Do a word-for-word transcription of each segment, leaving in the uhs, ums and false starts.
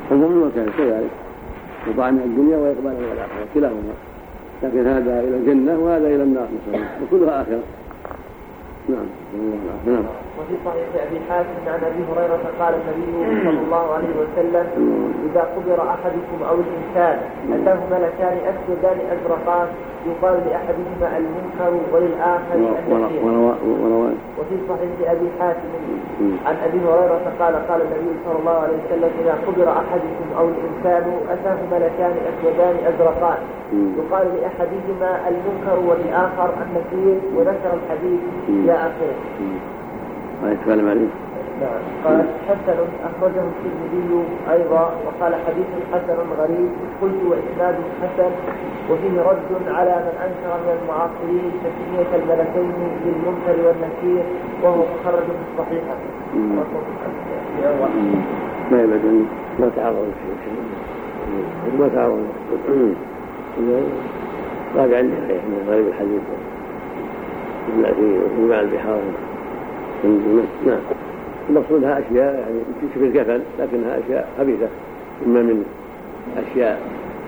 المؤمن والكافر كذلك يطاع عن الدنيا ويقبل عن الآخرة كلاهما، لكن هذا إلى الجنة وهذا إلى النار مثلا وكلها آخرة. نعم. نعم. وفي صحيح أبي حاتم عن أبي هريرة قال النبي صلى الله عليه وسلم: إذا قبر أحدكم أو الإنسان أتاه ملكان أسودان أزرقان يقال لأحدهما المنكر وللآخر النكير. وفي صحيح أبي حاتم عن أبي هريرة قال قال النبي صلى الله عليه وسلم: إذا قبر أحدكم أو الإنسان أتاه ملكان أسودان أزرقان يقال لأحدهما المنكر وللآخر النكير، وذكر الحديث إلى آخره. ما يتكلم عليه. نعم. قال حسن أخرجه الترمذي أيضا وقال حديث حسن غريب. قلت وإسناده حسن وفيه رد على من أنكر من المعاصرين تسمية الملكين بالمنكر والنكير وهو مخرج في الصحيحة. ما يبدو ما تعرض شيء ما تعرض راجع عندي من غريب الحديث في مع البحار. نعم. المقصودها أشياء يعني تشبه الكفن لكنها أشياء خبيثة، إما من أشياء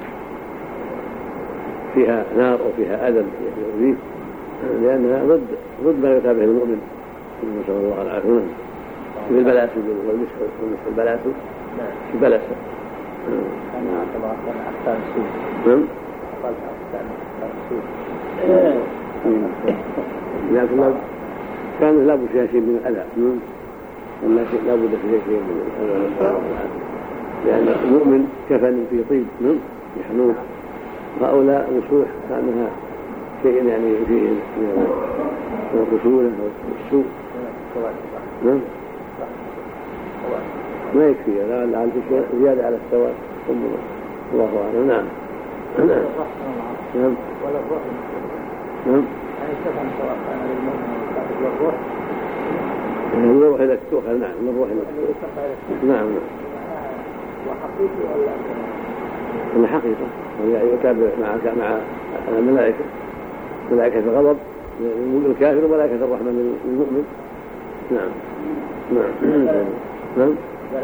فيها نار وفيها أذى يؤذيه، لأنها ضد ضد ما يتابعه المؤمن نسأل الله العافية. في البلاسل والمسح والمسح البلاسل في بلسة. نعم. لكن كان لا بد فيها شيء من الأذى، لا بد فيها شيء من الأذى، لأن المؤمن كفن في طيب يحنوه، وهؤلاء مسوح كأنها شيء يعني فيه من الخشونة والسوء. نعم. ما يكفي لعل زيادة على السواد. الله أعلم. نعم. نعم. نعم. نعم. الروح إلى التوخى. نعم. الروح إلى التوخى. نعم. نعم. وحقيقي ولا من حقيقة يتابع مع مع الملائكة، ملائكة الغضب للكافر وملائكة الرحمة للمؤمن. نعم. نعم. نعم.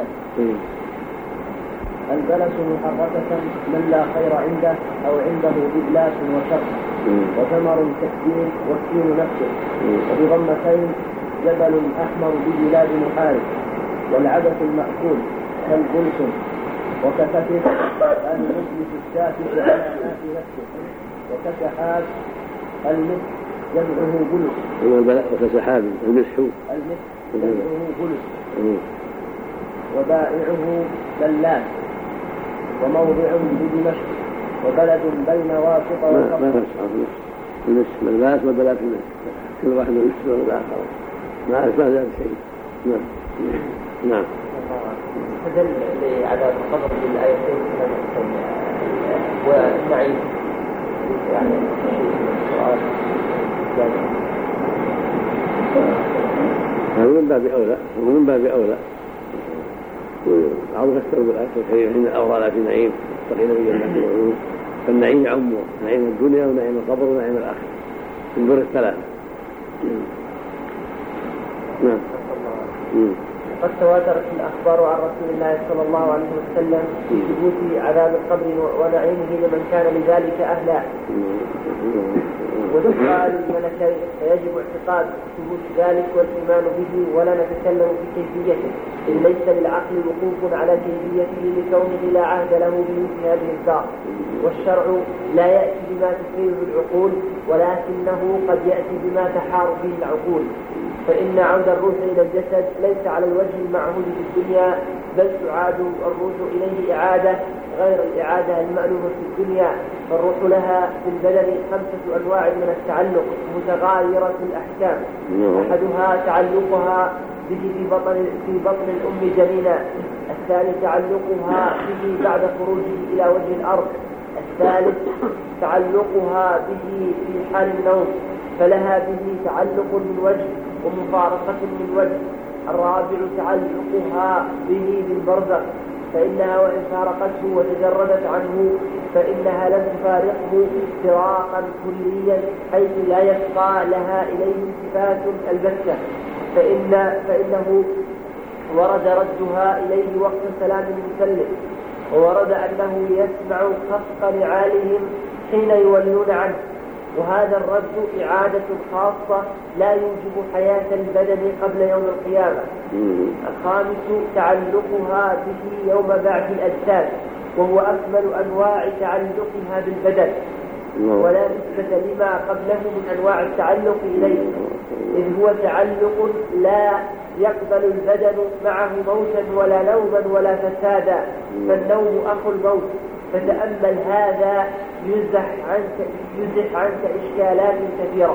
البلس محركة من لا خير عنده أو عنده إبلاس وشر، وثمر كالدين والسين نفسه، وبضمتين جبل أحمر ببلاد محارب، والعبث المأكول كالبلس، وكفتح المفلس السافح على الناس نفسه، وكسحاب المسك جمعه بلس، وكسحاب المسح المسك جمعه بلس، وبائعه دلال، وموضع بدمشق، وبلد بين واسطة وسطة. ما تسعى المسك ملباس وبلاد المسك، كل واحد من المسك والآخر ما أعرف هذا الشيء. نعم. نعم. تدل لعذاب القبر بالآيتين والنعيم يعني سؤال هذا من باب أولى ومن باب أولى بعض يفسر بالآية الكريمة إن الأبرار في نعيم والمتقين في جنات النعيم، فالنعيم يعم نعيم الدنيا ونعيم القبر ونعيم الآخرة من دور الثلاثة. نعم. قد تواترت الأخبار عن رسول الله صلى الله عليه وسلم في ثبوت عذاب القبر ونعيمه لمن كان لذلك أهلا، وسؤال الملكين فيجب اعتقاد ثبوت ذلك والإيمان به، ولا نتكلم في كيفيته، إن ليس للعقل وقوف على كيفيته لكونه لا عهد له به في هذه الدار، والشرع لا يأتي بما تسير العقول ولكنه قد يأتي بما تحار به العقول. فإن عود الروح إلى الجسد ليس على الوجه المعهود في الدنيا، بل تعاد الروح إليه إعادة غير الإعادة المألوفة في الدنيا. فالروح لها في البدن خمسة أنواع من التعلق متغايرة الأحكام، أحدها تعلقها به في بطن, في بطن الأم جنينا، الثاني تعلقها به بعد خروجه إلى وجه الأرض، الثالث تعلقها به في حال النوم فلها به تعلق من وجه ومفارقة من وجه، الرابع تعلقها به بالبرزخ، فإنها وإن فارقته وتجردت عنه فإنها لم تفارقه فراقا كليا حيث لا يبقى لها إليه صفات البتة، فإن فإنه ورد ردها إليه وقت سلام المسلم، وورد أنه يسمع خفق نعالهم حين يولون عنه، وهذا الرد إعادة خاصة لا يوجب حياة البدن قبل يوم القيامة. الخامس تعلقها به يوم بعث الأجساد، وهو أكمل أنواع تعلقها بالبدن، ولا نسبة لما قبله من أنواع التعلق إليه، إذ هو تعلق لا يقبل البدن معه موتا ولا نوما ولا فسادا، فالنوم أخو الموت. فتأمل هذا يزح عنك, يزح عنك إشكالات كثيرة.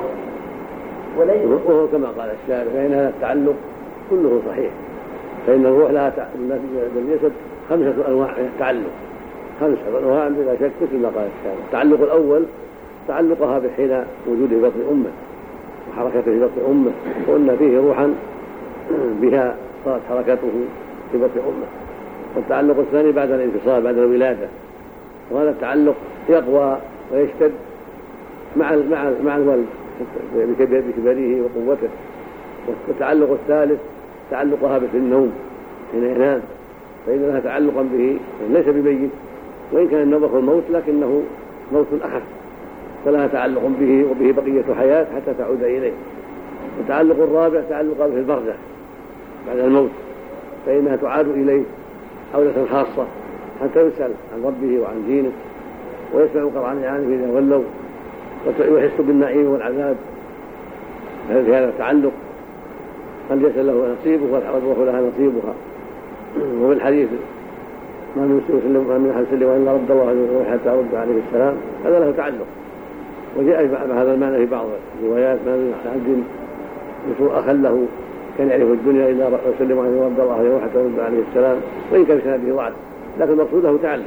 وهو كما قال الشاعر فإن هذا التعلق كله صحيح، فإن الروح لها بالجسد خمسة أنواع من التعلق، خمسة أنواع بلا شك مثل ما قال الشاعر. التعلق الأول تعلقها بحين وجود في بطن أمه وحركته في بطن أمه، وأن فيه روحا بها صارت حركته في بطن أمه. والتعلق الثاني بعد الانفصال بعد الولادة، وهذا التعلق يقوى ويشتد مع مع مع الولد بكبره وقوته. والتعلق الثالث تعلقها في النوم حين ينام، فإن لها تعلقا به ليس بميت، وإن كان النوم هو الموت لكنه موت أخف، فلها تعلق به وبه بقية حياة حتى تعود إليه. التعلق الرابع تعلقها في البرزخ بعد الموت، فإنها تعاد إليه حولة خاصة حتى يسأل عن ربه وعن دينه، ويسمع قرعا نعاله إذا ولوا، ويحس بالنعيم والعذاب. في هذا التعلق قد ليس له نصيبه والروح لها نصيبها. وفي الحديث ما من يسلم وإلا رد الله الروح حتى رد عليه السلام، هذا له تعلق. وجاء بهذا المعنى في بعض الروايات ما من عبد يسوء أخا له كان يعرف الدنيا إلا وسلم عليه رد الله الروح حتى رد عليه السلام، وإن كان بسنده ضعف لكن المقصود له تعلق.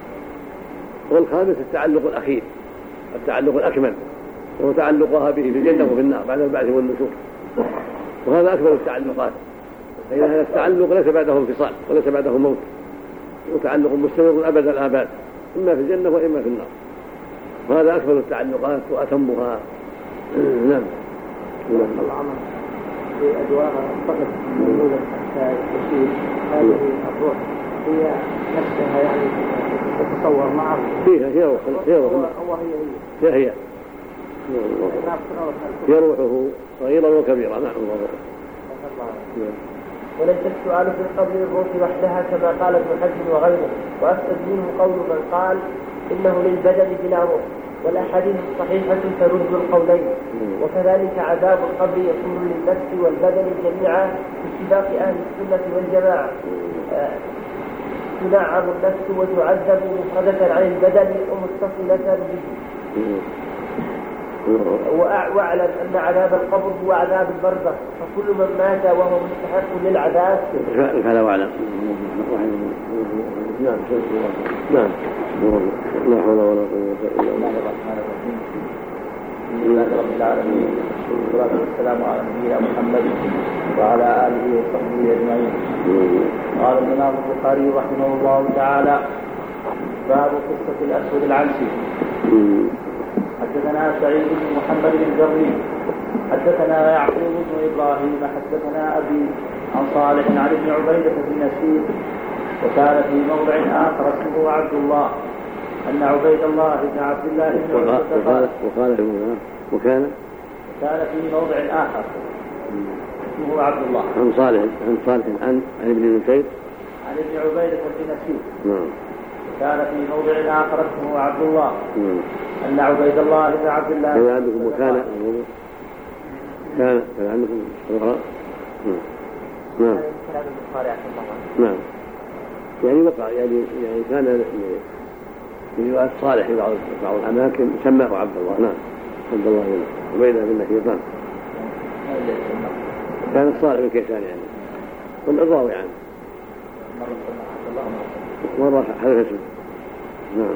والخامس التعلق الأخير التعلق الأكمل، وهو تعلقها به في الجنة وفي النار بعد البعث والنشور، وهذا أكبر التعلقات. فإن هذا التعلق ليس بعده انفصال وليس بعده موت، وتعلق مستمر أبد الآباد إما في الجنة وإما في النار، وهذا أكبر التعلقات وأتمها. نعم. العمل في أدوار فقط موجودة حتى تشير هذه الروح هي نفسها يعني تتصور معه فيها هي روح هي روح هي هي هي روحه صغيرا وكبيرا. نعم. وليس السؤال في القبر الروح وحدها كما قال ابن حزم وغيره، وأفسد منه قول من قال إنه للبدن بلا روح، والأحاديث الصحيحة ترد القولين. وكذلك عذاب القبر يكون للنفس والبدن جميعا باتفاق أهل السنة والجماعة. تنعم النفس وتعذب مفردة عن البدن ومتصلة به. واعلم أن عذاب القبر هو عذاب البرزخ، فكل من مات وهو مستحق للعذاب. هذا واعلم. نعم. نعم. لا حول ولا قوة إلا بالله. الحمد لله رب العالمين، والصلاة والسلام على نبينا محمد وعلى آله وصحبه أجمعين. قال الإمام البخاري رحمه الله تعالى: باب قصة الأسود العنسي. حدثنا سعيد بن محمد بن جري حدثنا يعقوب بن إبراهيم حدثنا أبي عن صالح عن ابن عبيدة بن نسير، وكان في موضع آخر اسمه عبد الله، أن عبيد الله بن عبد الله بن عبد وقال وقال وكان كان في موضع آخر اسمه عبد الله عن صالح عن صالح عن عن ابن نسير عن ابن عبيدة بن نسير. نعم. كان في موضع آخر اسمه عبد الله نعم. أن عبيد الله بن عبد الله كان عندكم وكان كان كان عندكم نعم. نعم. نعم. يعني وقع يعني يعني كان في رواية صالح في بعض الأماكن سماه عبد الله. نعم. عبد الله بن عبيدة بن نسير. نعم. كان صالح بن كيسان يعني قل الراوي عنه مرة حدث اسمه. نعم.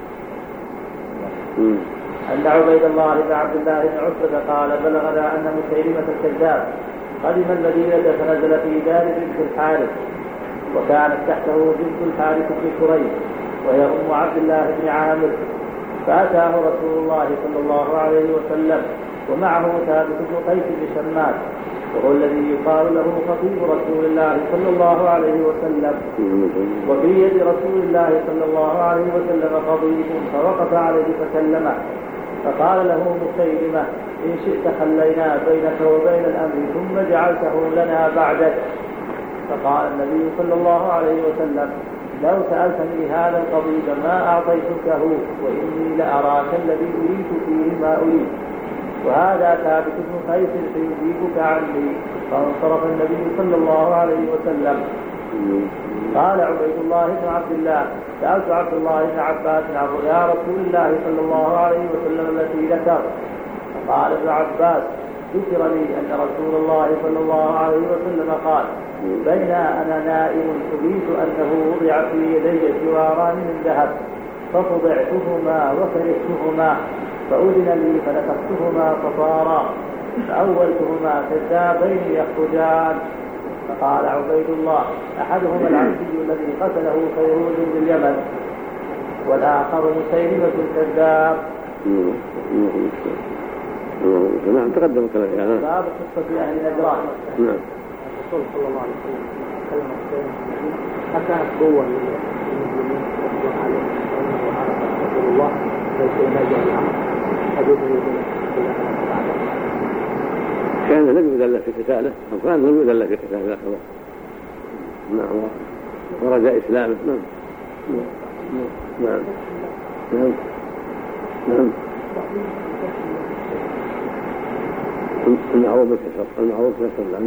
مم. أن عبيد الله بن عبد الله بن عتبة قال: بلغنا أن مسيلمة الكذاب قدم المدينة فنزل في دار بنت الحارث، وكانت تحته بنت الحارث في كريم وهي أم عبد الله بن عامر، فأتاه رسول الله صلى الله عليه وسلم ومعه ثابت بن قيس بن شماس، وهو الذي يقال له خطيب رسول الله صلى الله عليه وسلم. وفي يد رسول الله صلى الله عليه وسلم خطيب فوقف عليه فكلمه فقال له مسيلمة إن شئت خلينا بينك وبين الأمر ثم جعلته لنا بعدك. فقال النبي صلى الله عليه وسلم لو سألتني هذا القضيب ما أعطيتكه وإني لأراك الذي أريد فيه ما أريد. وهذا ثابت بن قيس سيجيبك عني. فانصرف النبي صلى الله عليه وسلم. قال عبيد الله بن عبد الله سألت عبد الله بن عباس عن رؤيا رسول الله صلى الله عليه وسلم التي ذكر. فقال ابن عباس ذكر لي أن رسول الله صلى الله عليه وسلم قال بين أنا نائم حديث أنه وضع في يدي جواران من ذهب ففضعتهما وكرهتهما فأذن لي فنفختهما فصارا فأولتهما كذابين يخرجان. فقال عبيد الله أحدهما العنسي الذي قتله فيروز باليمن والآخر مسيلمة الكذاب. نعم تقدم كلام. باب قصة أهل نجران. نعم. الرسول صلى الله عليه وسلم كلمة السيدة فكانت قوة للمسلمين رضوان عليهم وأنه عرف رسول الله ليس ينجع الأمر حدود كان لم يذل في قتاله أو كان لم يذل في قتاله. نعم ورجاء إسلامه. نعم نعم نعم نعم المعروف بالكسر المعروف بالكسر. نعم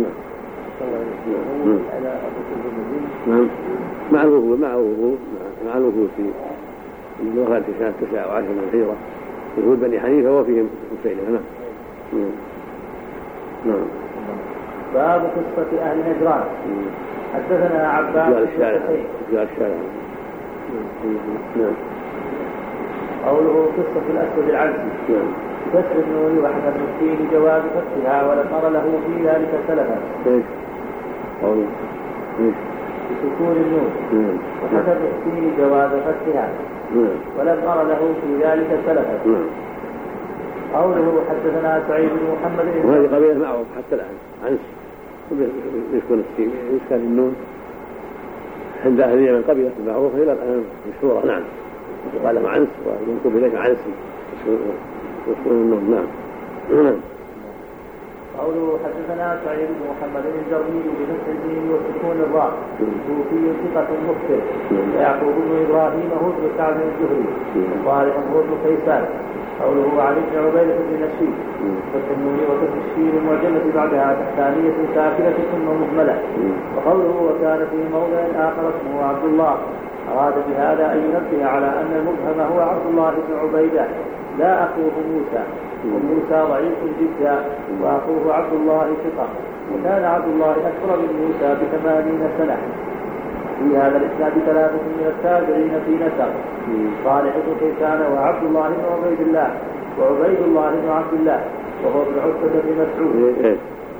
نعم مع الوفود مع الوفود مع الوفود في الوفاة سنة تسعة وعشر من الهجرة وفود بني حنيفة وفيهم مسيلمة. نعم نعم. باب قصة أهل نجران. حدثنا عباس جاء الشارع جاء الشارع. نعم. قوله قصة الأسود العنسي. نعم. كسر النون وحذف السين جواز فتحها ولم أر له في ذلك سلفا. ايش؟ قوله ايش؟ بسكون النون. نعم. وحذف السين جواز فتحها. نعم. ولم أر له في ذلك سلفا. نعم. قوله حدثنا سعيد بن محمد. وهذه قبيلة معروف حتى الآن عنس يسكن السين يسكن النون عند أهل اليمن قبيلة معروفة إلى الآن مشهورة. نعم. وقال له عنس وينكب إليك عنسي يسكن النون. نعم. نعم. قوله حدثنا سعيد بن محمد الجرمي بفتح الدين وسكون الراء كوفي ثقة مخبر ويعقوب بن إبراهيم هو بن سعد الزهري وطارق هو بن كيسان. قوله عن ابن عبيدة بن نشيد والتنون وكسر الشين المعجمة بعدها تحتانية ساكنة ثم مهملة. وقوله وكان في موضع آخر اسمه عبد الله أراد بهذا أن ينبه على أن المبهم هو عبد الله بن عبيدة لا أخوه موسى وموسى ضعيف جدا وأخوه عبد الله ثقة. وكان عبد الله أكبر من موسى بثمانين سنة. في هذا الإسناد ثلاثة من التابعين في نسب صالح بن كيسان وعبد الله بن عبيد الله وعبيد الله بن عبد الله وهو ابن عتبة بن مسعود.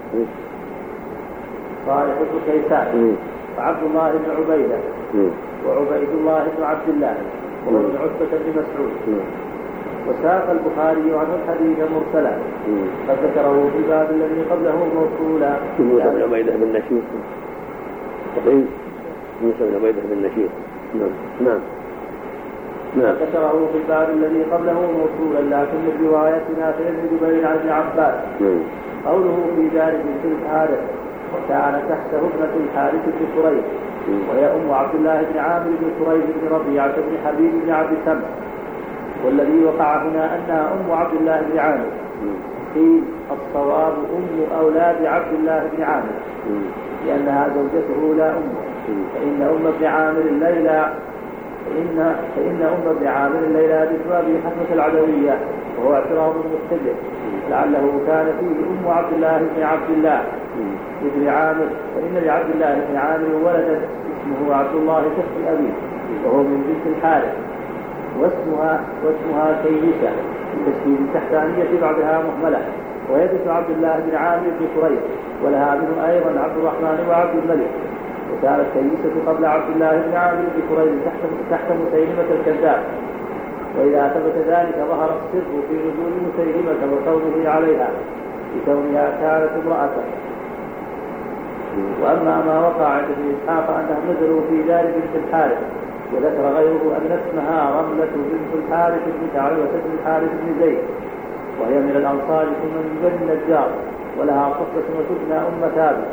صالح بن كيسان وعبد الله بن عبيدة وعبيد الله بن عبد الله وهو ابن عتبة بن مسعود. وساق البخاري عنه الحديث مرسلا قد ذكره في باب الذي قبله موصولا. موسى بن عبيدة بن نشيط موسى بن عبيدة بن نشيط. نعم نعم نعم. ذكره في الباب الذي قبله موصولا لكن من روايتنا في ابن جبير عن ابن عباس. قوله في ذلك بنت الحارث وكان تحته ابنة الحارث بن كريب وهي أم عبد الله بن عامر بن كريب بن ربيعة بن حبيب بن عبد سمع. والذي وقع هنا أنها أم عبد الله بن عامر. قيل الصواب أم أولاد عبد الله بن عامر لأنها زوجته لا أمه. فإن أم ابن عامر الليلى فإن, فإن أم ابن عامر الليلى بسبب حكمة العدوية وهو اعتراض مختلف لعله كان فيه أم عبد الله بن عبد الله بن عامر. فإن لعبد الله بن عامر ولدا اسمه عبد الله كف أبيه وهو من بنت الحارث واسمها واسمها كيسة تسكين تحتانية بعدها مهملة. ويدس عبد الله بن عامر بن كريب ولها منه أيضا عبد الرحمن وعبد الملك. وكانت كيسة قبل عبد الله بن عامر بن كريب تحت, تحت مسيلمة الكذاب. وإذا ثبت ذلك ظهر السر في نزول مسيلمة وكونه عليها بكونها كانت امرأة وأما ما وقع عند ابن إسحاق أنهم نزلوا في دار بنت الحارث، وذكر غيره أن اسمها رملة بنت الحارث بن تعلوة بن الحارث بن زيد، وهي من الأنصار ثم من بني النجار، ولها قصة وتبنى أم ثابت.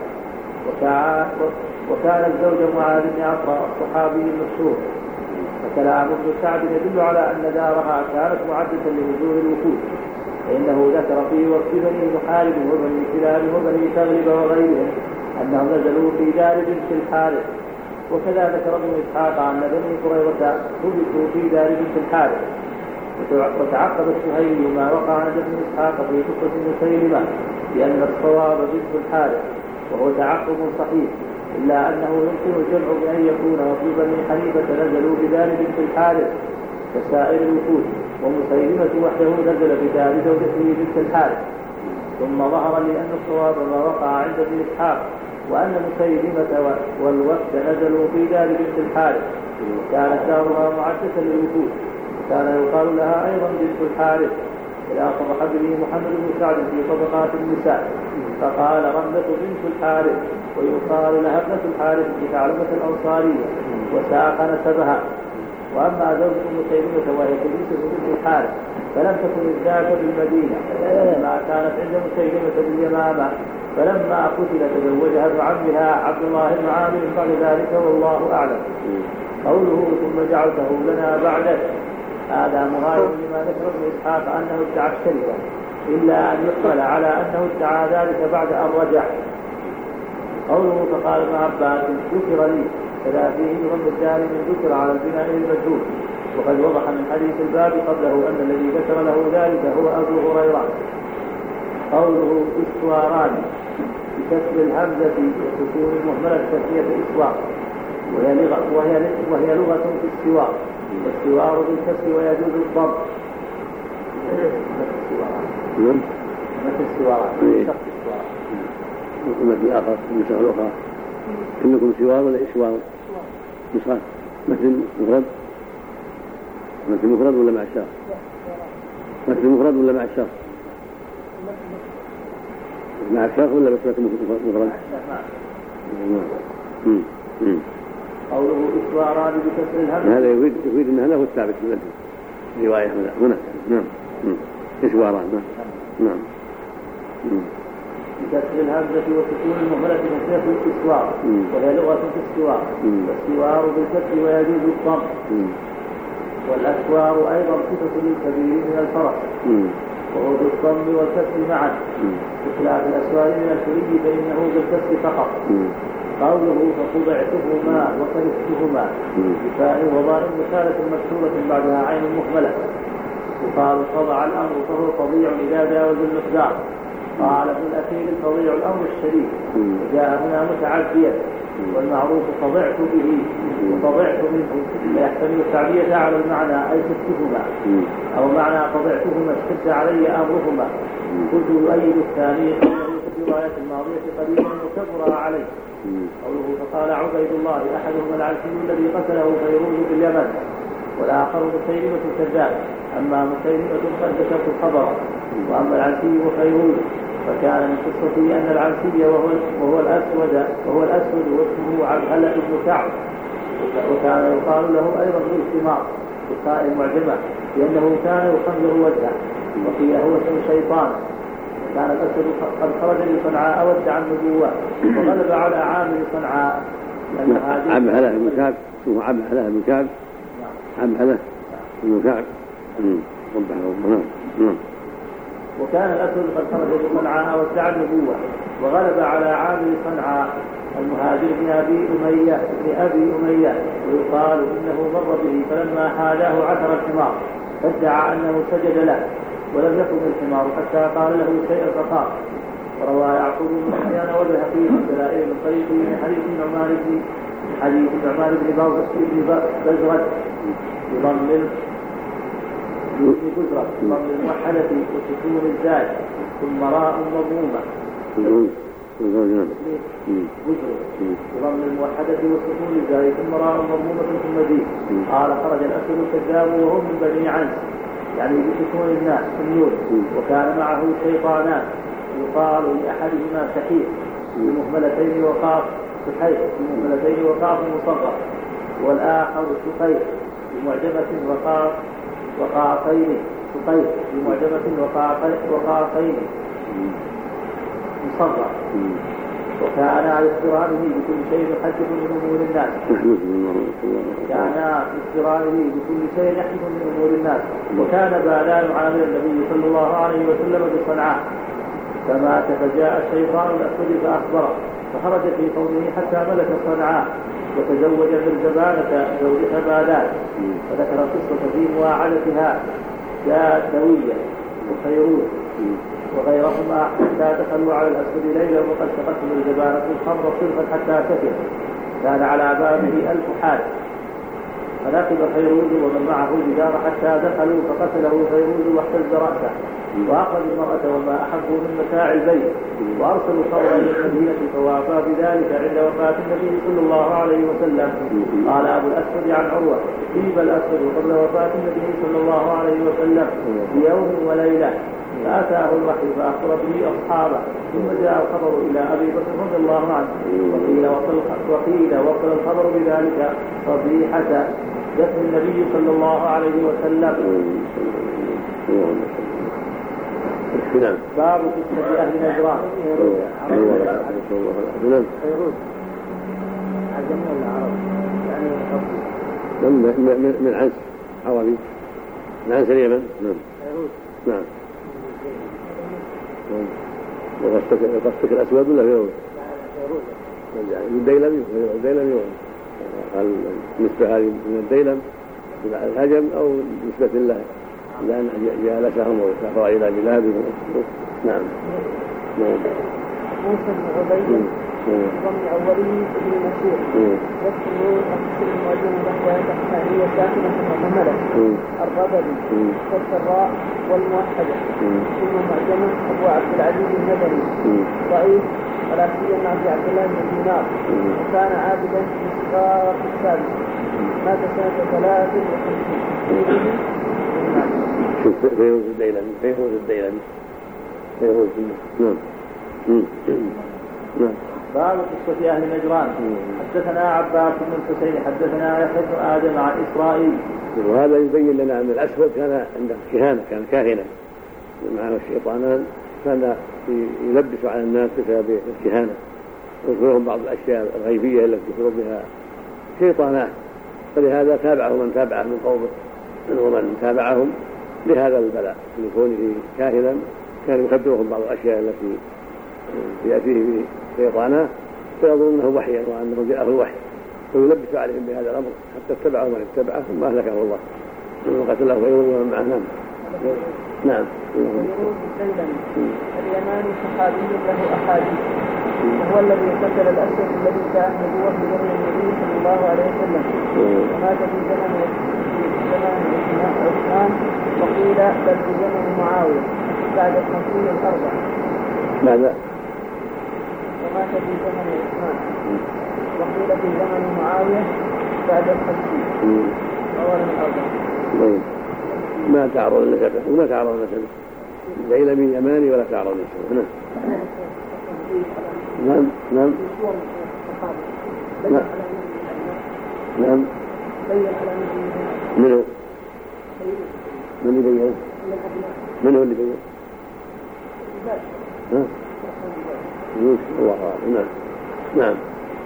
وكانت زوج معاذ بن عفراء الصحابي المشهور. فكلام ابن سعد يدل على أن دارها كانت معدة لنزول الوفود، فإنه ذكر في وفد بني محارب وبني كلاب وبني تغلب وغيرهم أنهم نزلوا في دار بنت الحارث. وكذا ذكر ابن إسحاق أن بني قريظة هبطوا في دار بنت الحارث. وتعقب السهيلي ما وقع عند ابن إسحاق في قصة مسيلمة بأن الصواب بنت الحارث، وهو تعقب صحيح، إلا أنه يمكن الجمع بأن يكون وفد بني حنيفة نزلوا بدار بنت الحارث كسائر الوفود، ومسيلمة وحده نزل بدار زوجته بنت الحارث. ثم ظهر لي أن الصواب ما وقع عند ابن إسحاق، وأن مسيلمة والوفد نزلوا في دار بنت الحارث، كانت دارها معدة للوفود، وكان يقال لها أيضا بنت الحارث. إلى صبح به محمد بن سعد في طبقات النساء فقال رملة بنت الحارث، ويقال لها ابنة الحارث في ثعلبة الأنصارية، وساق نسبها. وأما زوجة مسيلمة وهي كنيسة بنت الحارث فلم تكن ذاك بالمدينة، لما كانت عند مسيلمة باليمامة، فلما قتل تزوجها ابن عمها عبد الله بن عامر بعد ذلك، والله أعلم. قوله ثم جعلته لنا بعدك، هذا مغاير لما ذكر ابن إسحاق أنه ادعى الشركة، إلا أن يقبل على أنه ادعى ذلك بعد أن رجع. قوله فقال ابن عباس ذكر لي، فلا فيه ضم الدار من ذكر على البناء المجهول. وقد وضح من حديث الباب قبله أن الذي ذكر له ذلك هو أبو هريرة. قوله إسواران بكسر الهمزة وسكون المهملة تسمية إسوار، وهي لغة, وهي وهي لغة في السوار، والسوار بالكسر ويجوز الضم. مثل السوار مثل الآخر النسخة الأخرى إنكم سوار ولا إسوار نسخة مثل مفرد مثل مفرد ولا مع الشر مثل مفرد ولا مع الشر مع الشر ولا بس مفرد. قوله إسواران بكسر الهمزة هذا يفيد يفيد أن هذا هو الثابت في الرواية هنا. نعم إسواران. نعم بكسر الهمزة وسكون المهملة تسمية الإسوار، وهي لغة في السوار، والسوار بالكسر ويجوز الضم. والأسوار أيضا صفة للكبير من الفرس، وهو بالضم والكسر معا، بخلاف الأسوار من الكري فإنه بالكسر فقط. قوله فطبعتهما وكرهتهما بفاء وضاء مثالة مكسورة بعدها عين مهملة. وقال طبع الأمر فهو فظيع إذا جاوز المقدار. قال ابن الأثير الفظيع الأمر الشديد، وجاء هنا متعديا، والمعروف فضعت به وفضعت منه، فيحتمل التعبية على المعنى أي شدتهما، أو معنى فضعتهما اشتد علي أمرهما. قلت يؤيد الثاني في الرواية الماضية قريبا وكبر عليه. قوله فقال عبيد الله أحدهما العنسي الذي قتله فيروز باليمن، والآخر مسيلمة الكذاب. أما مسيلمة قد ذكرت الخبر، وأما العنسي وفيروز فكان من قصته أن العنسي وهو, وهو الأسود وهو الأسود واسمه عبهلة بن كعب، وكان يقال له أيضا ذو الثمار بقاء المعجمة، لأنه كان يخمر وجهه، وقيل هو اسم شيطان. كان الأسود قد خرج لصنعاء ودع النبوة وغلب على عامل صنعاء. عبهلة بن كعب اسمه عبهلة بن كعب عبهلة بن كعب. وكان الأسود قد خرج لصنعاء ودع النبوة وغلب على عامل صنعاء المهاجر بن أبي أمية بن أبي أمية، ويقال إنه مر به فلما حاله عثر الحمار فادعى أنه سجد له، ولم يقم الحمار حتى قال له شيئا فقال. وروى يعقوب بن سفيان والبيهقي من دلائل من طريق من حديث النعمان بن حديث النعمان بن بزرة بضم بزرة بضم الموحدة وسكون الزاي ثم راء مضمومة بضم الموحدة وسكون الزاي ثم راء مضمومة ثم دين. قال خرج الأسد الكذاب وهم من بني عنس، يعني بسكون الناس النور، وكان معه شيطانان يقال لأحدهما سحير بمهملتين وقاف سحيح بمهملتين وقاف مصغر، والآخر سحيح بمعجمة وقاف وقافين سحيح بمعجمة وقافين مصغر. وكان على اقترانه بكل شيء يحدث من امور الناس كان اقترانه بكل شيء يحدث من امور الناس وكان بعدان يعامل النبي صلى الله عليه وسلم بصنعاء، فمات فجاء الشيطان الاسود فاخبره، فخرج في قومه حتى ملك صنعاء وتزوج مرزبانة زوج عبادات، فذكر القصة في مواعدتها جادوية وخيروت وغيرهما حتى دخلوا على الأسود ليلا وقد تقسم الجبانة الخمر صرفا حتى كثر، كان على بابه ألف حارس، فنقب خيروز ومن معه الجدار حتى دخلوا فقتله خيروز واحتز رأسه وأخذ المرأة وما أحبوا من متاع البيت، وأرسلوا خبرا إلى المدينة فوافى بذلك عند وفاة النبي صلى الله عليه وسلم. قال أبو الأسود عن عروة: جيب الأسود قبل وفاة النبي صلى الله عليه وسلم بيوم وليلة، فأتاه الوحي فأخبر به أصحابه، ثم جاء الخبر إلى أبي بكر رضي الله عنه، وقيل وصل وقيل وصل الخبر بذلك فضيحة دفن النبي صلى الله عليه وسلم. باب قصة أهل نجران. من عنس عربي من عنس اليمن. نعم نعم. وقصتك الأسود ولا غيره؟ الديلمي الديلمي هل نسبة هذه من الديلم الهجم أو نسبة الله لأن جالسهم وسافر إلى بلادهم؟ نعم نعم. موسى بن عبيد ضمن أوله ابن مسير يكتب أكثر المواجهة نحوها تحتانية ساكنة ومملة الربدي والسراء والموحدة ثم معجمة أبو عبد العزيز النبري ضعيف على سيدنا عبد الله بن دينار، وكان عابدا في صغار السابق، مات سنة ثلاث وخمسين. شوف فيروز الديلمي فيروز الديلمي فيروز نعم نعم. باب قصة أهل نجران. حدثنا عباس بن الحسين حدثنا يحيى بن آدم عن إسرائيل. وهذا يبين لنا أن الأسود كان عنده كهانة، كان كاهنا معه الشيطانان، كان يلبس على الناس بسبب الكهانة ويخبرهم بعض الأشياء الغيبية التي يخبر بها شيطانات، فلهذا تابعه من تابعه من قومه منهم من تابعهم لهذا البلاء لكونه كاهنا، كان يخبرهم بعض الأشياء التي يأتيه بشيطانه فيظنونه وحيا وأنه جاءه الوحي ويلبس عليهم بهذا الأمر حتى اتبعه من اتبعه ثم أهلكه الله من قتله غيره ومن معه. نعم نعم. اليماني صحابي له أحاديث، وهو الذي قتل الأسد الذي كان نبوة في زمن النبي صلى الله عليه وسلم، ومات في زمن زمن عثمان، وقيل بل في زمن معاوية بعد الخمسين الأربع. ماذا؟ ومات في زمن عثمان وقيل في زمن معاوية بعد الخمسين أولا الأربع. ما تعرض لنسبه وما تعرض لنسبه الديلمي يماني ولا تعرض لنسبه. نعم نعم نعم نعم. منه من يبين من هو اللي يبين؟ ها الله أعلم. نعم نعم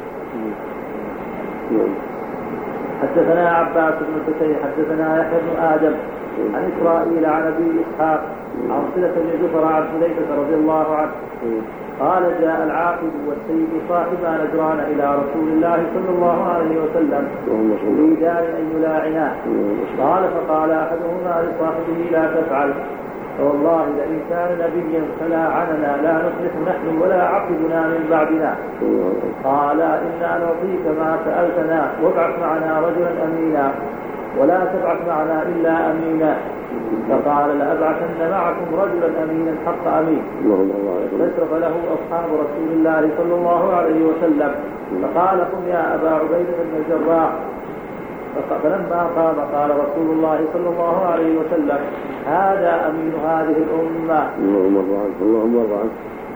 نعم. حدثنا عباس بن الحسين حدثنا يحيى بن آدم عن إسرائيل عن أبي إسحاق عن صلة بن جفر عن حذيفة رضي الله عنه قال: جاء العاقب والسيد صاحبا نجران إلى رسول الله صلى الله عليه وسلم يريدان أن يلاعناه، قال فقال أحدهما لصاحبه: لا تفعل، فوالله لئن كان نبيا فلاعننا لا نصلح نحن ولا عقبنا من بعدنا. قال: إنا نعطيك ما سألتنا وابعث معنا رجلا أمينا ولا تبعث معنا إلا أمينا. فقال: لأبعثن معكم رجلا أمينا حق أمين. فاصرف له أصحاب رسول الله صلى الله عليه وسلم، فقال: قم يا أبا عبيدة بن الجراح. فلما قام قال رسول الله صلى الله عليه وسلم: هذا أمين هذه الأمة. اللهم ارضى عنه اللهم ارضى عنه.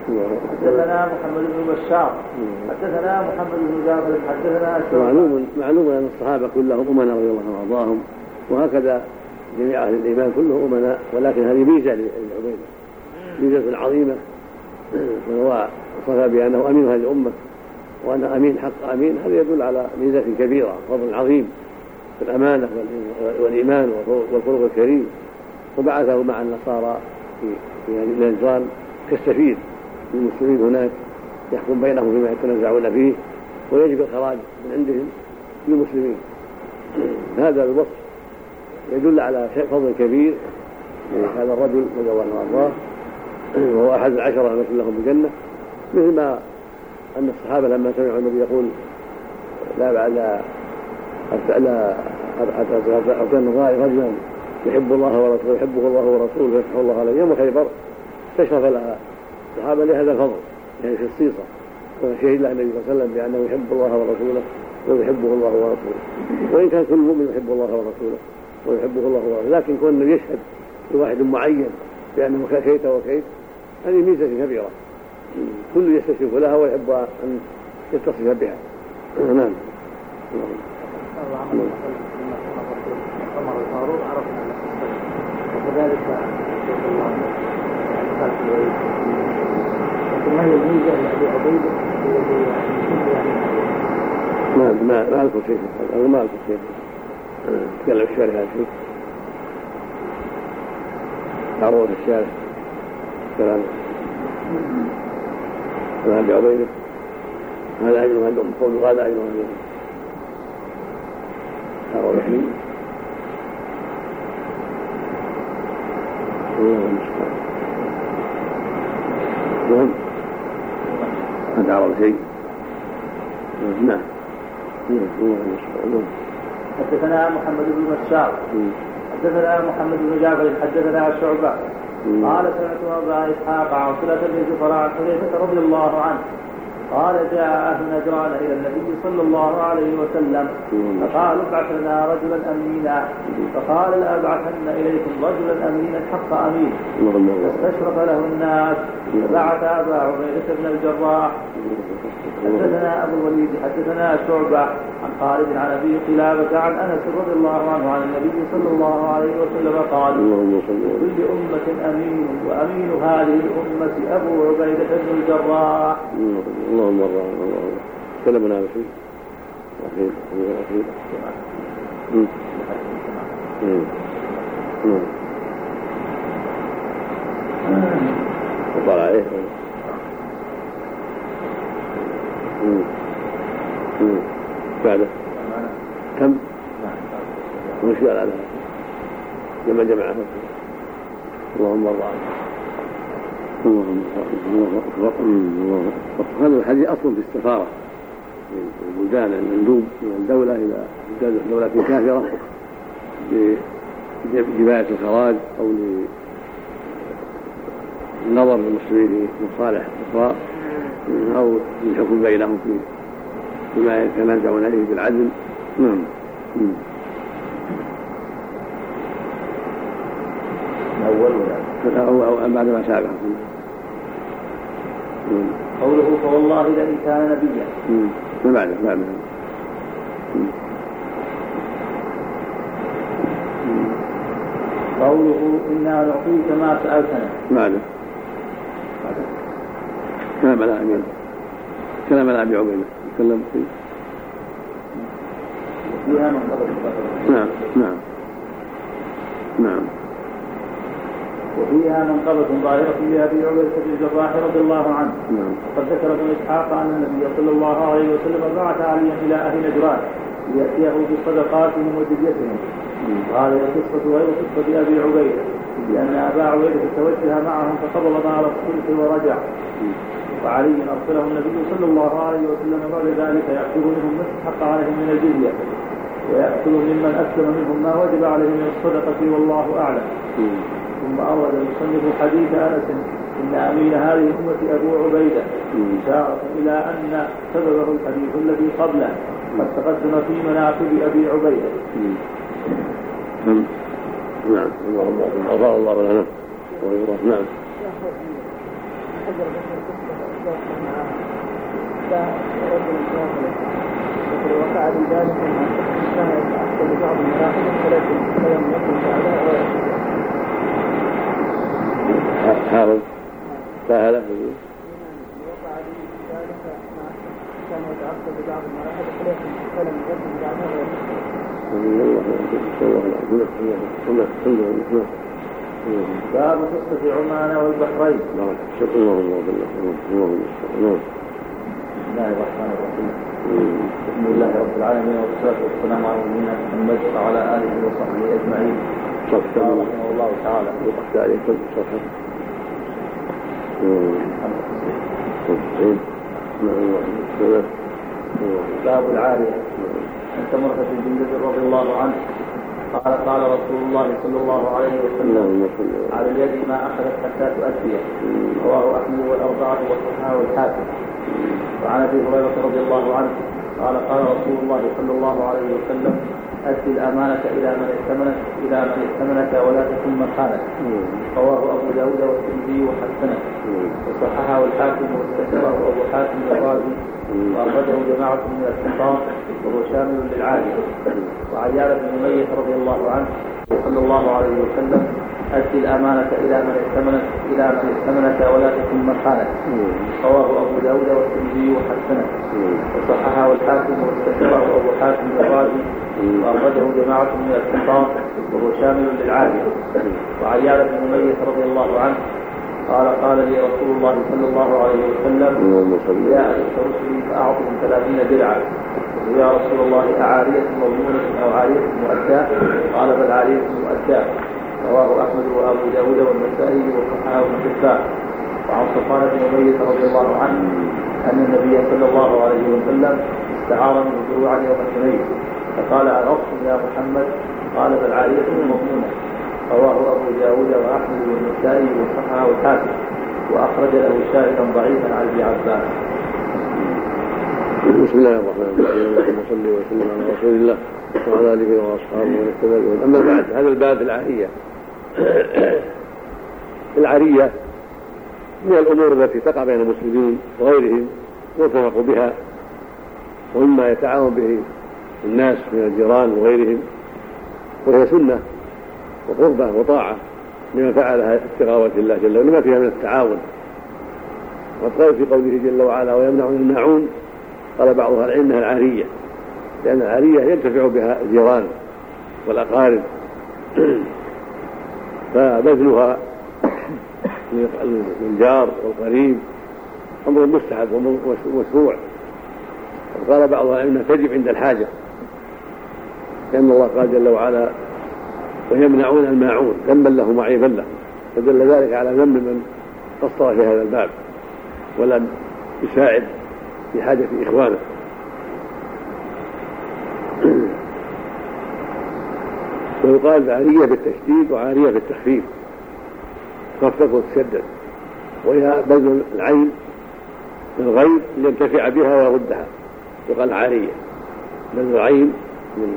حدثنا محمد بن بشار حدثنا محمد بن جعفر حدثنا معلوم معلوم ان الصحابه كلهم امناء رضي الله عنهم وارضاهم، وهكذا جميع اهل الايمان كلهم امناء، ولكن هذه ميزه لعبيده، ميزه عظيمه، وهو صفى بانه امين هذه الامه وأن أمين حق أمين، هذا يدل على ميزة كبيرة، فضل عظيم في الأمانة والإيمان والخلق الكريم. وبعثه مع النصارى في نجران كالسفير للمسلمين هناك، يحكم بينهم فيما يتنازعون فيه، ويجب الخراج من عندهم للمسلمين. هذا الوصف يدل على فضل كبير لهذا الرجل رضي الله عنه وارضاه، وهو أحد العشرة المبشرين لهم بالجنة، مثل ما أن الصحابة لما سمعوا النبي يقول لا بعد لا أرسلنا رجلا يحب الله ورسوله يحبه الله ورسوله يفتح الله عليه يوم خيبر، استشرف لها الصحابة لهذا الفضل يعني في الصيصة، وشهد له النبي صلى الله عليه وسلم بأنه يحب الله ورسوله ويحبه الله ورسوله، وإن كان كل مؤمن يحب الله ورسوله ويحبه الله ورسوله، لكن كون النبي يشهد لواحد معين بأنه كيت وكيت، هذه ميزة كبيرة كل يستشرف لها ويحب أن يتصف بها. نعم. عمر الفاروق عرفنا وكذلك لكن ما هي الميزة لأبي عبيدة؟ ما ما ما أذكر شيء، أنا ما أذكر شيء. تكلم الشارع هذا شيء. عروض الشارع كلام أبي عبيدة هذا أجل هذا قول هذا أجل هذا عروض الحين. الله المستعان. نعم. هذا عرض شيء. نعم. نعم. الله المستعان. حدثنا محمد بن بشار حدثنا محمد بن جعفر حدثنا شعبة قال سمعت أبا إسحاق عن صلة بن زفر عن حذيفة رضي الله عنه قال جاء أهل نجران إلى النبي صلى الله عليه وسلم فقال ابعث لنا رجلا أمينا، فقال لأبعثن إليكم رجلا أمينا حق أمين، فاستشرف له الناس فبعث أبا عبيدة بن الجراح. حدثنا أبو الوليد حدثنا شعبة عن خالد عن أبي قلابة عن أنس رضي الله عنه عن النبي صلى الله عليه وسلم قال كل أمة أمين وأمين هذه الأمة أبو عبيدة بن الجراح. اللهم الله تكلمنا على شيء أخير أخير وطلع عليه بعده كم وش قال على لما جمعه اللهم الله اللهم الله أكبر الله أكبر. هذا الحديث أصل في السفارة من البلدان المندوب من الدولة إلى دولة كافرة لجباية الخراج أو للنظر للمسلمين في مصالح أخرى أو للحكم بينهم في بما يتنازعون عليه بالعدل. نعم. أول أو أو بعد ما سابقه. قوله فوالله لئن كان نبيا. ما بعده ما بعده. قوله إنا نعطيك ما سألتنا. ما بعده. كلام على أمين. كلام على أبي عبيدة. تكلم فيه. فيها منقبة. نعم نعم نعم. وفيها منقبة ظاهرة لأبي عبيدة بن الجراح رضي الله عنه. وقد ذكر ابن إسحاق أن النبي صلى الله عليه وسلم بعث عليا إلى أهل نجران ليأتيه بصدقاتهم وجزيتهم. وهذه القصة غير قصة أبي عبيدة، لأن أبا عبيدة توجه معهم فقبض مع الصلح ورجع، وعلي أرسله النبي صلى الله عليه وسلم بعد ذلك يأخذ منهم ما استحق عليهم من الجزية، ويأكل ممن أسلم منهم ما وجب عليه من الصدقة والله أعلم. ثم أورد المصنف حديث أنس إن أمين هذه الأمة أبو عبيدة، إشارة إلى أن سببه الحديث الذي قبله قد تقدم في مناقب أبي عبيدة. نعم. غفر الله لنا. نعم. حجر بشر كتبه مع رجل كافر وقع ذلك انتهى يتأثر ببعض المراحل ولكن لم يكن بعدها غير حاول سهل وقع ذلك كان يتأثر ببعض المراحل ولكن لم يكن بعدها غير باب قصة عمان والبحرين. شكرا الله بالله. بسم الله الرحمن الرحيم. بسم الله رب العالمين والصلاة والسلام على نبينا محمد وعلى آله وصحبه أجمعين. رحمه الله تعالى. وقت عليكم صحة. باب العارية. عن سمرة بن جندب رضي الله عنه قال قال رسول الله صلى الله عليه وسلم على اليد ما أخذت حتى تؤديه. رواه أحمد والأربعة والصحاح والحاكم. وعن ابي هريره رضي الله عنه قال قال رسول الله صلى الله عليه وسلم أدي الأمانة إلى من ائتمنك إلى من ائتمنك ولا تكن من خانك. رواه أبو داود والترمذي وحسنه وصححه الحاكم واستكبره أبو حاتم الرازي وأخرجه جماعة من الأصحاب وهو شامل للعالم. وعن يعلى بن أمية رضي الله عنه صلى الله عليه وسلم أدي الأمانة إلى من ائتمنك إلى من ائتمنك ولا تكن من خانك. رواه أبو داود والترمذي وحسنه وصححه الحاكم واستكبره أبو حاتم الرازي وأخرجه جماعة من الأصحاب وهو شامل للعالم. وعن يعلى بن أمية رضي الله عنه قال قال لي رسول الله صلى الله عليه وسلم يا أشهر رسلي فأعطهم ثلاثين درعا. يا رسول الله أعارية مضمونة أو عارية مؤداة؟ قال بل عارية مؤداة. رواه أحمد وأبو داود والنسائي وصححه ابن حبان. وعن صفوان بن أمية رضي الله عنه أن النبي صلى الله عليه وسلم استعار منه دروعا يوم حنين فقال أرغبتم يا محمد؟ قال بل عارية مضمونة. رواه أبو داود وأحمد والنسائي وصححه الحاكم وأخرج له شاهدا ضعيفا عن ابن عباس. بسم الله الرحمن الرحيم. اللهم صل وسلم على رسول الله وعلى آله وأصحابه ومن اهتدى. أما بعد، هذا الباب العارية. العارية من الأمور التي تقع بين المسلمين وغيرهم ويتفق بها ومما يتعاون به الناس من الجيران وغيرهم، وهي سنة وقربة وطاعة لمن فعلها ابتغاء وجه الله جل وعلا لما فيها من التعاون. وقد قال في قوله جل وعلا ويمنعون الماعون قال بعض اهل العلم انها العارية، لأن العارية ينتفع بها الجيران والأقارب فبذلها للجار والقريب أمر مستحب ومشروع. وقال بعض اهل العلم تجب عند الحاجة، لأن الله قال جل وعلا ويمنعون الماعون ذنبا له معيبا له، فدل ذلك على ذنب من قصر في هذا الباب ولم يساعد في حاجة إخوانه. ويقال عارية بالتشديد وعارية بالتخفيف، خفف وتشدد، وهي بذل العين للغير لينتفع بها ويردها، يقال عارية. بذل العين من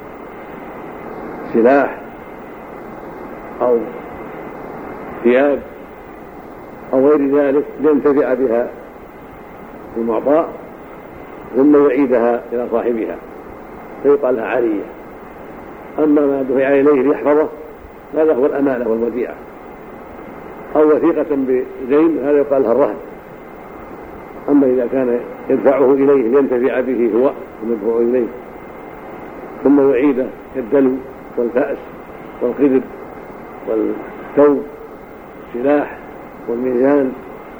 سلاح أو ثياب أو غير ذلك لينتفع بها المعطاء ثم يعيدها إلى صاحبها فيقال لها عارية. أما ما دفع إليه ليحفظه هذا هو الأمانة والوديعة، أو وثيقة بدين هذا يقال لها الرهن. أما إذا كان يدفعه إليه لينتفع به هو ومدفوع إليه ثم يعيده كالدلو والفأس والقدر والثوب والسلاح والميزان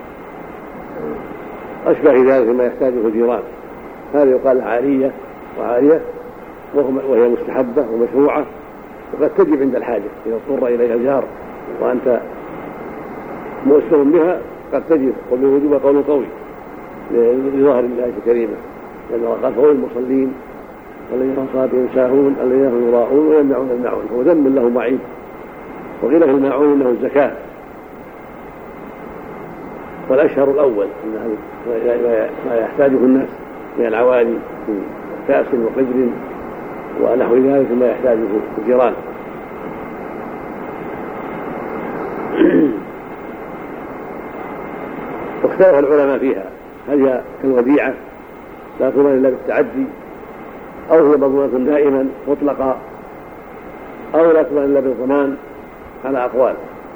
أشبه ذلك ما يحتاجه الجيران، هذا يقال عارية وعارية، وهي مستحبة ومشروعة وقد تجب عند الحاجة إذا اضطر إليها الجار وأنت مؤسر بها قد تجب، وبوجوب قول قوي لظاهر الله الكريمة، لأن الله قال فوق المصلين والذين هم صلاتهم ساهون الذين هم يراءون ويمنعون الماعون، هو ذنب له معين. وقيل في الماعون انه الزكاة، والأشهر الأول ما يحتاجه الناس من العوالي من كأس وقدر ونحو ذلك ما يحتاجه الجيران. اختلف العلماء فيها، هل هي كالوديعة لا تضمن إلا بالتعدي، أو هي مضمونة دائما مطلقة، أو لا تضمن إلا بالضمان، على أقوال.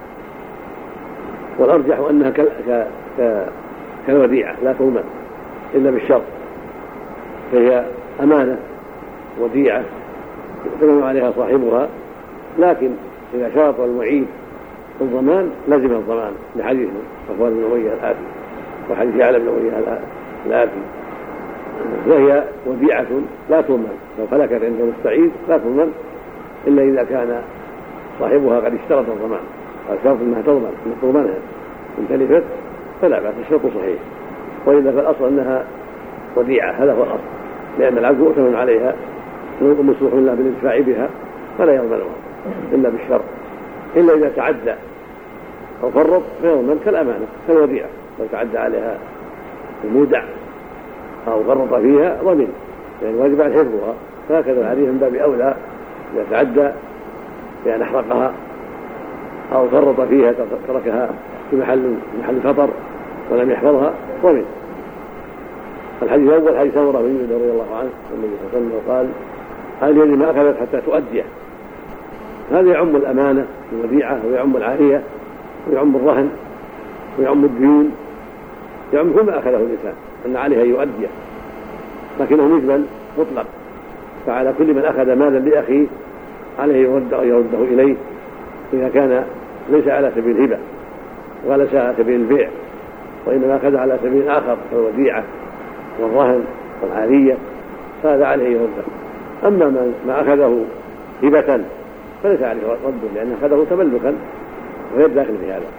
والأرجح أنها كالوديعة لا تضمن إلا بالشرط، فهي أمانة وديعة يؤتمن عليها صاحبها، لكن إذا شرط المعيد الضمان لزم الضمان لحديث صفوان بن أمية الآتي وحديث يعلى بن أمية الآتي، فهي وديعة لا تضمن، لو فلكت عند المستعيد لا تضمن إلا إذا كان صاحبها قد اشترط الضمان، قال شرط أنها تضمن أن تضمنها إن تلفت فلا بأس، الشرط صحيح. وإلا فالأصل أنها وديعة، هذا هو الأصل، لأن العبد مؤتمن عليها ومسموح له بالانتفاع بها فلا يضمنها إلا بالشرط، إلا إذا تعدى أو فرط فيضمن كالأمانة كالوديعة، لو تعدى عليها المودع أو فرط فيها ضمن، يعني واجب عليه حفظها، فهكذا الحديث من باب أولى إذا تعدى بأن أحرقها أو فرط فيها تركها في محل محل خطر ولم يحفظها ضمن. الحديث الأول حديث سمرة بن جندب رضي الله عنه النبي صلى الله عليه وسلم قال: هل يد ما أخذت حتى تؤديه؟ هذا يعم الأمانة الوديعة ويعم العارية ويعم الرهن ويعم الديون، يعم كل ما أخذه الإنسان أن عليه أن يؤديه، لكنه مجمل مطلق، فعلى كل من أخذ مالا لأخيه عليه يرد أو يرده إليه إذا كان ليس على سبيل الهبة ولا على سبيل البيع، وإنما أخذ على سبيل آخر كالوديعة والرهن والعارية فهذا عليه يرده. أما ما أخذه هبة فليس عليه رده، لأنه أخذه تملكا وغير داخل في هذا،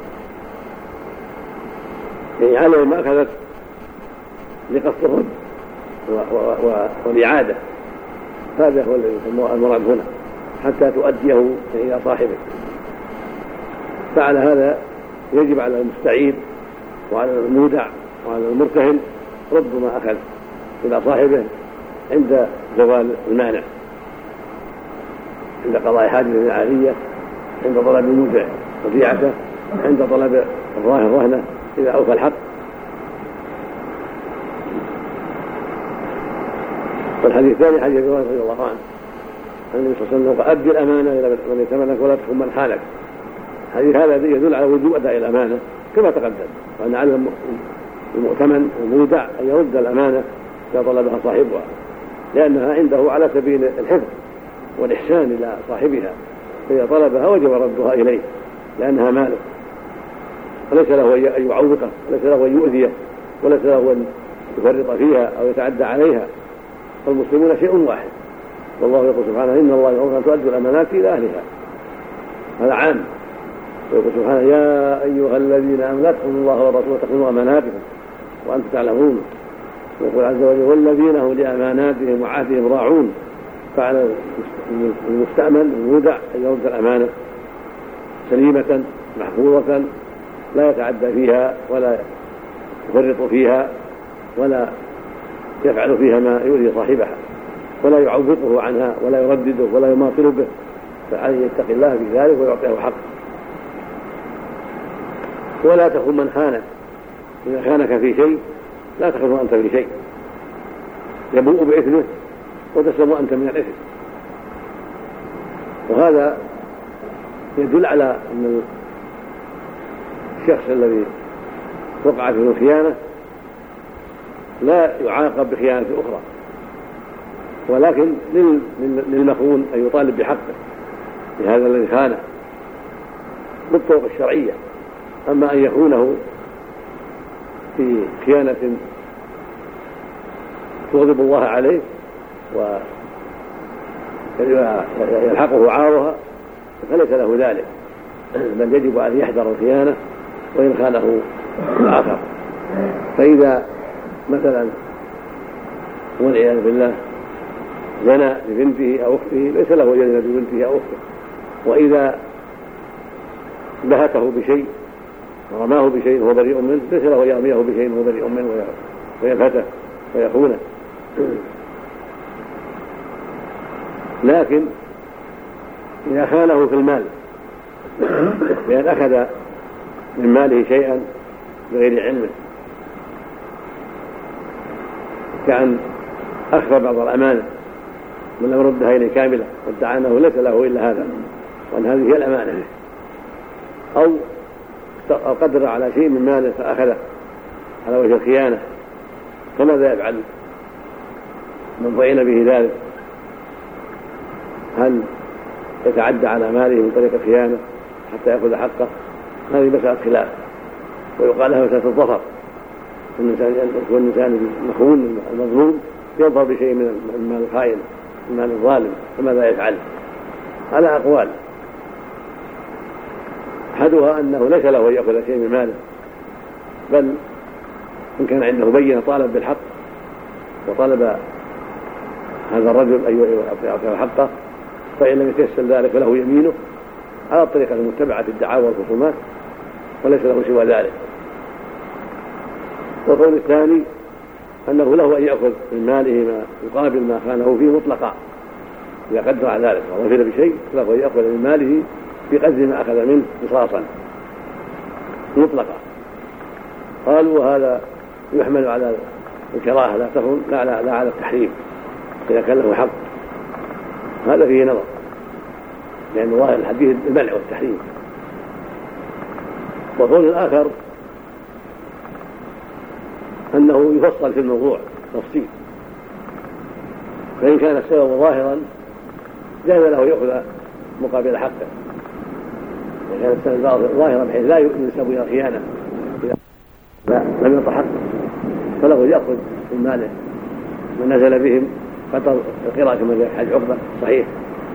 يعني عليه ما أخذت لقصد الرد والإعادة، هذا هو المراد هنا حتى تؤديه إلى صاحبه. فعلى هذا يجب على المستعيد وعلى المودع وعلى المرتهن رد ما أخذ إلى صاحبه عند زوال المانع، عند قضاء حاجة العالية، عند طلب المودع وديعته، عند طلب الراهن رهنه إذا أوفى الحق. والحديث الثاني حديث ابي هريره رضي الله عنه عن النبي صلى الله عليه وسلم قال: أدي الأمانة إلى من ائتمنك ولا تخن من حالك. الحديث هذا يدل على وجوب أداء الأمانة كما تقدم، وأن على المؤتمن المودع أن يرد الأمانة إذا طلبها صاحبها، لأنها عنده على سبيل الحفظ والإحسان إلى صاحبها، فإذا طلبها وجب ردها إليه لأنها ماله، وليس له أن يعوقه، وليس له أن يؤذيه، وليس له أن يفرط فيها أو يتعدى عليها. فالمسلمون شيء واحد، والله يقول سبحانه: إن الله يأمر أن تؤدوا الأمانات إلى أهلها، هذا عام. ويقول سبحانه: يا أيها الذين آمنوا لا تخونوا الله ورسوله وتخونوا أماناتكم وأنتم تعلمون. ويقول عز وجل: والذين هم لأماناتهم وعهدهم راعون. فعلى المستأمن المودع أن يرد الأمانة سليمة محفوظة لا يتعدى فيها ولا يفرط فيها ولا يفعل فيها ما يؤذي صاحبها، ولا يعوقه عنها ولا يردده ولا يماطل به، فعليه يتقي الله في ذلك ويعطيه حقه. ولا تخن من خانك، إذا خانك في شيء لا تخنه أنت في شيء، يبوء بإثمه وتسلم أنت من الإثم. وهذا يدل على أن الشخص الذي وقع فيه الخيانة لا يعاقب بخيانة أخرى، ولكن للمخون أن يطالب بحقه لهذا الذي خانه بالطرق الشرعية. أما أن يخونه في خيانة تغضب الله عليه ويلحقه عارها فليس له ذلك، بل يجب أن يحذر الخيانة وإن خانه الآخر. فإذا مثلا والعياذ بالله زنى ببنته أو أخته ليس له أن يزنى ببنته أو أخته، وإذا بهته بشيء ورماه بشيء وهو بريء منه ليس له أن يرميه بشيء وهو بريء منه ويبهته ويخونه. لكن إذا خانه في المال بأن أخذ من ماله شيئا بغير علمه كأن أخفى بعض الأمانة من لم يردها إليه كاملة وادعى أنه ليس له إلا هذا وأن هذه هي الأمانة، أو قدر على شيء من ماله فأخذه على وجه الخيانة، فماذا يفعل من فعل به ذلك؟ هل يتعدى على ماله من طريق الخيانة حتى يأخذ حقه؟ هذه مسألة خلاف، ويقال لها مسألة الظفر، والإنسان المخون المظلوم يظفر بشيء من المال الخائن المال الظالم، فماذا يفعل؟ على أقوال. أحدها أنه ليس له أن يأخذ شيء من ماله، بل إن كان عنده بينة طالب بالحق وطلب هذا الرجل أن يعطيه حقه، فإن لم يتيسر ذلك فله يمينه على الطريقة المتبعة في الدعاوى والخصومات وليس له سوى ذلك. والقول الثاني أنه له أن يأخذ من ماله ما يقابل ما خانه فيه مطلقا، إذا قدر على ذلك وظفر بشيء له أن يأخذ من ماله بقدر ما أخذ منه قصاصا مطلقا. قالوا وهذا يحمل على الكراهة لا تكون لا, لا, لا على التحريم إذا كان له حق، هذا فيه نظر، لأن ظاهر الحديث المنع والتحريم. وقول الآخر أنه يفصل في الموضوع تفصيل، فإن كان السبب ظاهرا جاز له يأخذ مقابل حقه، إن كان السبب ظاهرا بحيث لا ينسب إلى الخيانة لم يعط حقه فله يأخذ من ماله من نزل بهم قدر القراءة كما في حج عقبة صحيح،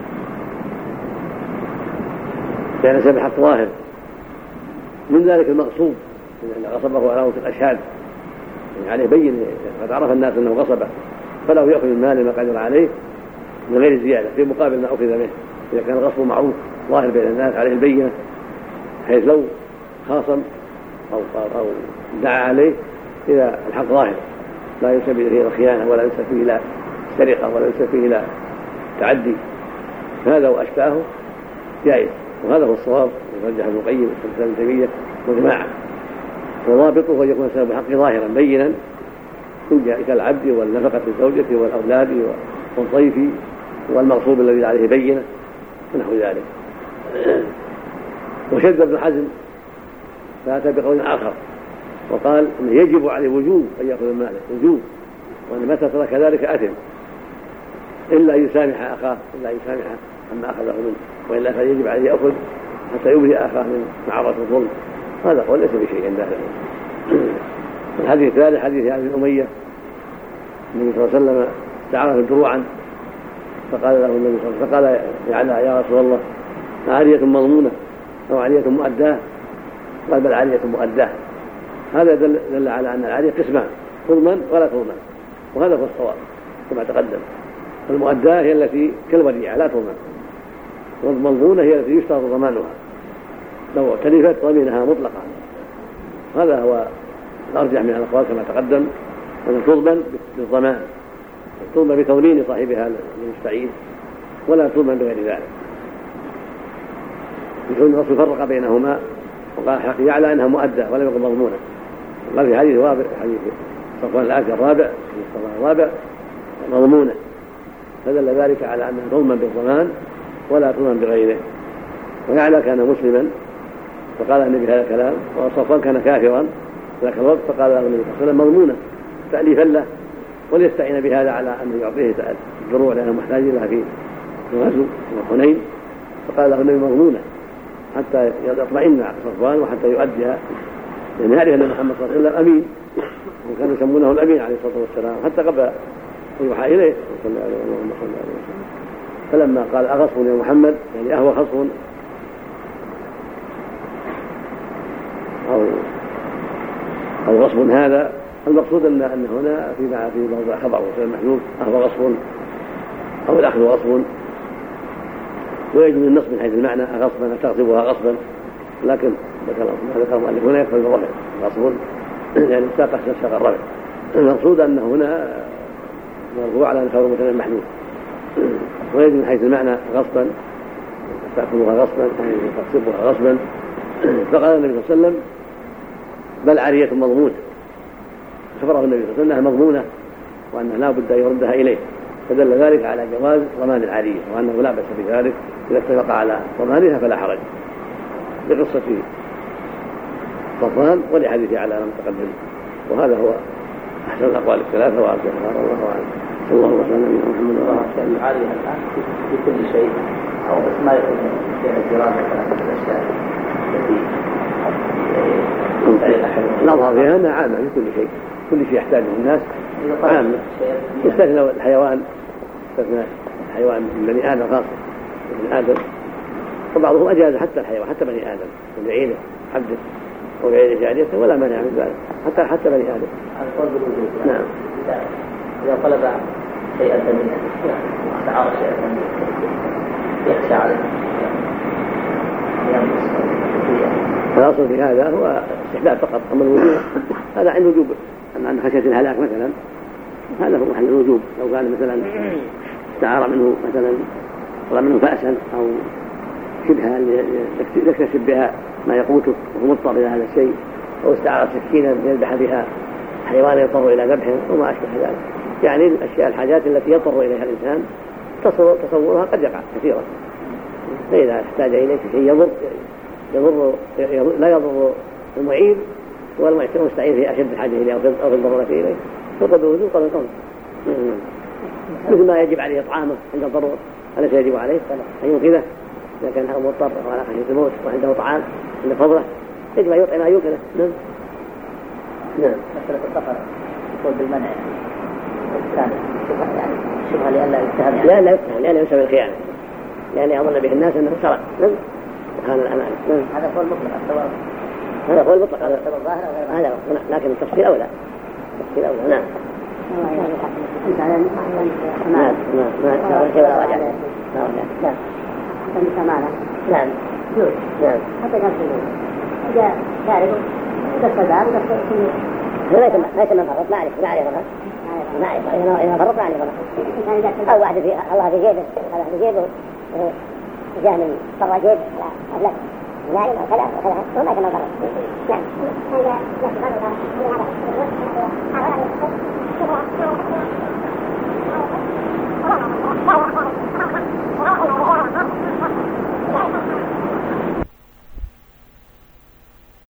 لأن سبب حق ظاهر. من ذلك المغصوب لأن غصبه على وجه الأشهاد، يعني عليه بين قد عرف الناس أنه غصبه، فله يأخذ من ماله ما قدر عليه من غير زيادة في مقابل ما أخذ منه، إذا كان الغصب معروف ظاهر بين الناس عليه البينة، حيث لو خاصم أو أو دعا عليه إذا الحق ظاهر لا ينسب إليه الخيانة ولا ينسب فيه إلى السرقة ولا ينسب فيه إلى تعدي، هذا وأشباهه جائز، وهذا هو الصواب يرجح ابن القيم والإسلام ابن تيمية وجماعة. وضابطه أن يكون سبب الحق ظاهرا بينا من جهة كالعبد والنفقة الزوجة والأولاد والضيف والمغصوب الذي عليه بينة ونحو ذلك. وشد ابن حزم فأتى بقول آخر وقال إنه يجب عليه وجوب أن يأخذ ماله وجوب، وأن متى ترك ذلك أثم إلا أن يسامح أخاه إلا أن يسامح عما أخذه منه، وإلا فيجب عليه يأخذ حتى يبرئ أخاه من معرض الظلم. هذا قول ليس بشيء عند أهل العلم. الحديث الثالث حديث أبي أمية النبي صلى الله عليه وسلم دعاه دروعا فقال له النبي صلى الله عليه وسلم فقال يعلى يا رسول الله عارية مضمونة أو عارية مؤداة؟ قال بل عارية مؤداة. هذا دل, دل على أن العارية قسمان تضمن ولا تضمن، وهذا هو الصواب كما تقدم. المؤداة هي التي كالوديعة لا تضمن، والمضمونة هي التي يشترط ضمانها لو اعترفت ضمينها مطلقا. هذا هو الأرجح من الأقوال كما تقدم، أن تضمن بالضمان، تضمن بتضمين صاحبها المستعين ولا تضمن بغير ذلك. يكون الرسول فرق بينهما وقال حق يعلى أنها مؤدة ولم يكن مضمونة. قال في حديث رابع حديث صفوان العاشر الرابع الرابع مضمونة، فدل ذلك على أنها تضمن بالضمان ولا تضمن بغيره. ويعلى كان مسلما فقال النبي هذا الكلام، وصفوان كان كافرا ذاك الوقت فقال له النبي صلى الله عليه وسلم مضمونة تأليفا له وليستعين بهذا على أنه يعطيه الدروع لأنه محتاج لها في الغزو وحنين، فقال له النبي مضمونة حتى يطمئن صفوان وحتى يؤديها، لأن يعرف أن محمد صلى الله عليه وسلم أمين، وكانوا يسمونه الأمين عليه الصلاة والسلام حتى قبل أن يوحى إليه صلى الله عليه وسلم. فلما قال أغصب يا محمد يعني أهو خصب أو أو غصب، هذا المقصود أن أن هنا في في موضع خبر وسائل المحذوف أهو غصب أو الأخذ غصب، ويجب النصب من حيث المعنى غصبا تغصبها غصبا، لكن ذكر المؤلف هنا يكفي الرفع غصب يعني ساق ساق الرفع. المقصود أن هنا مرفوع على خبر مثلا محذوف، ويجب من حيث المعنى غصبا تأكلها غصبا يعني تغصبها غصبا. فقال النبي صلى الله عليه وسلم بل عارية مضمونة، خبره النبي صلى الله عليه وسلم أنها مضمونة وأنه لا بد أن يردها إليه، فدل ذلك على جواز ضمان العارية وأنه لا بأس بذلك إذا اتفق على ضمانها فلا حرج، بقصة صفوان ولحديث على لم تقدم، وهذا هو أحسن الأقوال الثلاثة وأرجحها والله أعلم. صلى الله وسلم على محمد وعلى آله وسلم. العارية الآن في كل شيء أو بس ما يكون بين الجيران الأشياء التي الأظهر فيها أنها عامة في كل شيء، كل شيء يحتاجه الناس عامة، يستثنى الحيوان، يستثنى الحيوان من بني آدم خاصة من آدم، وبعضهم أجاز حتى الحيوان حتى بني آدم يعينه عبده أو يعين جاريته ولا مانع من ذلك حتى حتى بني آدم. نعم. إذا طلب شيئا ثمينا واستعار شيئا ثمينا يخشى عليه فالأصل في هذا هو استحباب فقط، أما الوجوب هذا عند وجوب، أن خشية الهلاك مثلا هذا هو محل الوجوب، لو كان مثلا استعار منه مثلا طلب منه فأسا أو شبها يكتسب بها ما يقوته وهو مضطر إلى هذا الشيء، أو استعار سكينا يذبح بها حيوان يضطر إلى ذبحه وما أشبه ذلك، يعني الأشياء الحاجات التي يضطر إليها الإنسان تصور تصورها قد يقع كثيرا، فإذا احتاج إليه شيء يضر يضر لا يضر المعين ولا المستعين في أشد الحاجة إليه أو في الضرورة إليه فقد وجود قبل القول، مثل ما يجب عليه إطعامه عند الضرورة أليس يجب عليه أن ينقذه إذا كان مضطر وعلى خشية الموت وعنده طعام عند فضله يجب أن يطعم ما ينقذه. نعم. نعم. مسألة البقرة تقول بالمنع كان شبهة يعني شبهة لأن لا يتهم يعني. لا لا يتهم لأن يسوي الخيانة لأن يظن به الناس أنه سرق. نعم. وهذا الأمان. نعم. هذا هو المطلق السواء. هذا هو المطلق هذا الظاهر هذا هو، لكن التفصيل أولى. التفصيل أولى. نعم. نعم. نعم. نعم. نعم. نعم. نعم. جوز. نعم. حتى كان في إذا تعرف دخل الباب ودخل كل لا يتم لا يتم فرط ما عليه ما عليه فرط ما عليه إذا فرط ما عليه فرط أو واحد في الله في جيبه الله في جيبه جاء من فرع جيب لا لا لا أو كذا وكذا وما يتم فرط. نعم. هذا لا فرط هذا